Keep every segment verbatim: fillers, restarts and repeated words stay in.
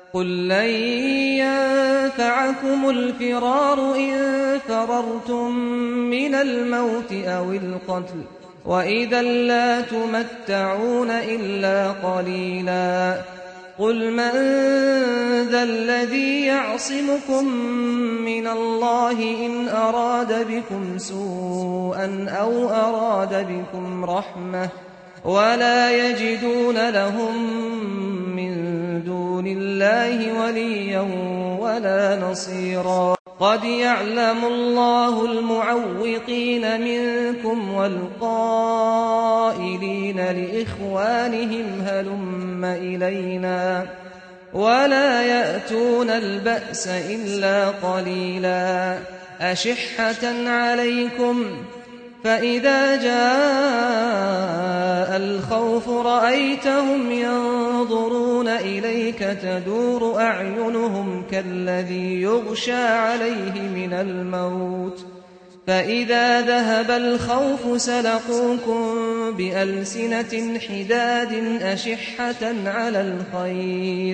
قُل لَّن يَنفَعَكُمُ الْفِرَارُ إِن فَرَرْتُم مِّنَ الْمَوْتِ أَوِ الْقَتْلِ وَإِذًا لَّا تُمَتَّعُونَ إِلَّا قَلِيلًا قُلْ مَن ذَا الَّذِي يَعْصِمُكُم مِّنَ اللَّهِ إِنْ أَرَادَ بِكُمْ سُوءًا أَوْ أَرَادَ بِكُمْ رَحْمَةً وَلَا يَجِدُونَ لَهُم مِّن دُونِ اللَّهِ وَلِيًّا وَلَا نَصِيرًا قَدْ يَعْلَمُ اللَّهُ الْمُعَوِّقِينَ مِنكُمْ وَالْقَائِلِينَ لِإِخْوَانِهِمْ هَلُمَّ إِلَيْنَا وَلَا يَأْتُونَ الْبَأْسَ إِلَّا قَلِيلًا أَشِحَّةً عَلَيْكُمْ فَإِذَا جَاءَ الْخَوْفُ رَأَيْتَهُمْ يَنظُرُونَ إِلَيْكَ تَدُورُ أَعْيُنُهُمْ كَالَّذِي يُغْشَىٰ عَلَيْهِ مِنَ الْمَوْتِ فَإِذَا ذَهَبَ الْخَوْفُ سَلَقُوكُم بِأَلْسِنَةٍ حِدَادٍ أَشِحَّةً عَلَى الْخَيْرِ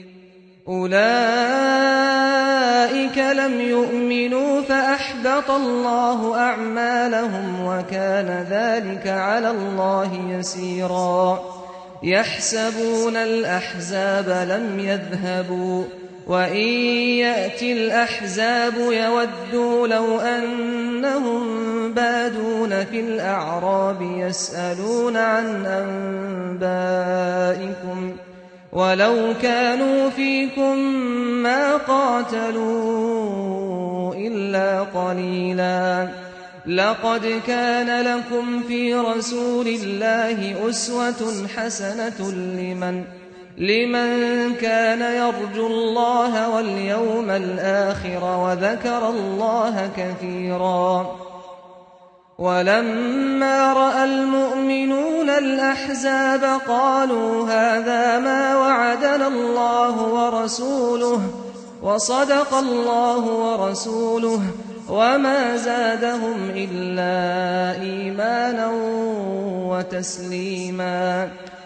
أُولَٰئِكَ لَمْ يُؤْمِنُوا فَأَحْبَطَ اللَّهُ أَعْمَالَهُمْ وَكَانَ ذَٰلِكَ عَلَى اللَّهِ يَسِيرًا يَحْسَبُونَ الْأَحْزَابَ لَمْ يَذْهَبُوا وَإِن يَأْتِ الْأَحْزَابُ يَوَدُّوا لَوْ أَنَّهُم بَادُونَ فِي الْأَعْرَابِ يَسْأَلُونَ عَنْ أَنبَائِكُمْ وَلَوْ كَانُوا فِيكُم مَّا قَاتَلُوا إِلَّا قَلِيلًا لَقَدْ كَانَ لَكُمْ فِي رَسُولِ اللَّهِ أُسْوَةٌ حَسَنَةٌ لِّمَن لِّمَن كَانَ يَرْجُو اللَّهَ وَالْيَوْمَ الْآخِرَ وَذَكَرَ اللَّهَ كَثِيرًا وَلَمَّا رَأَى الْمُؤْمِنُونَ الْأَحْزَابَ قَالُوا هَٰذَا مَا وَعَدَنَا اللَّهُ وَرَسُولُهُ وَصَدَقَ اللَّهُ وَرَسُولُهُ وَمَا زَادَهُمْ إِلَّا إِيمَانًا وَتَسْلِيمًا